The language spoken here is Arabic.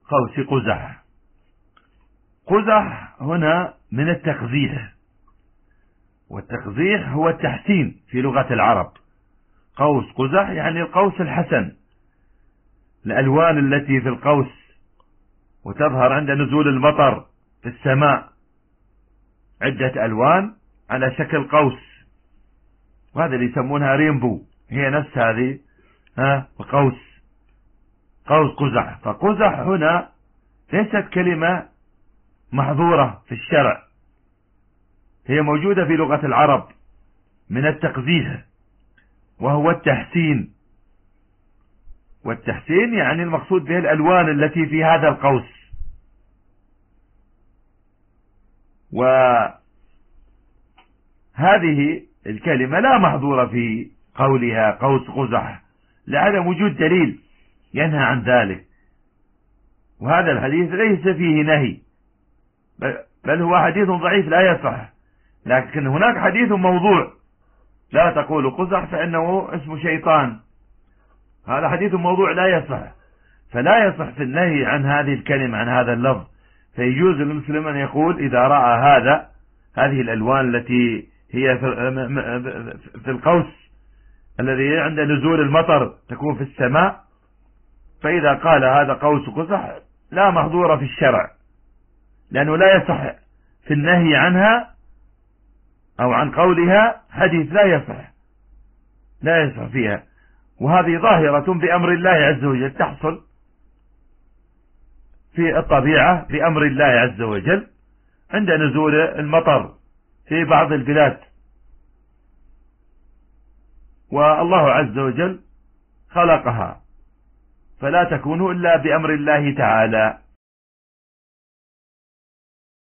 قوس قزح. قزح هنا من التقزيح، والتقزيح هو التحسين في لغة العرب. قوس قزح يعني القوس الحسن، الألوان التي في القوس وتظهر عند نزول المطر في السماء، عدة ألوان على شكل قوس، وهذا اللي يسمونها رينبو، هي نفس هذه القوس، قوس قزح. فقزح هنا ليست كلمة محظورة في الشرع، هي موجودة في لغة العرب من التقزيح، وهو التحسين. والتحسين يعني المقصود به الألوان التي في هذا القوس. وهذه الكلمة لا محظورة في قولها قوس قزح لعدم وجود دليل ينهى عن ذلك، وهذا الحديث ليس فيه نهي، بل هو حديث ضعيف لا يصح. لكن هناك حديث موضوع: لا تقول قزح فإنه اسم شيطان. هذا حديث موضوع لا يصح، فلا يصح في النهي عن هذه الكلمة، عن هذا اللفظ. فيجوز للمسلم أن يقول إذا رأى هذه الألوان التي هي في القوس الذي عند نزول المطر تكون في السماء، فإذا قال هذا قوس قزح لا محظور في الشرع، لأنه لا يصح في النهي عنها أو عن قولها حديث لا يصح فيها. وهذه ظاهرة بأمر الله عز وجل، تحصل في الطبيعة بأمر الله عز وجل عند نزول المطر في بعض البلاد، والله عز وجل خلقها، فلا تكون إلا بأمر الله تعالى.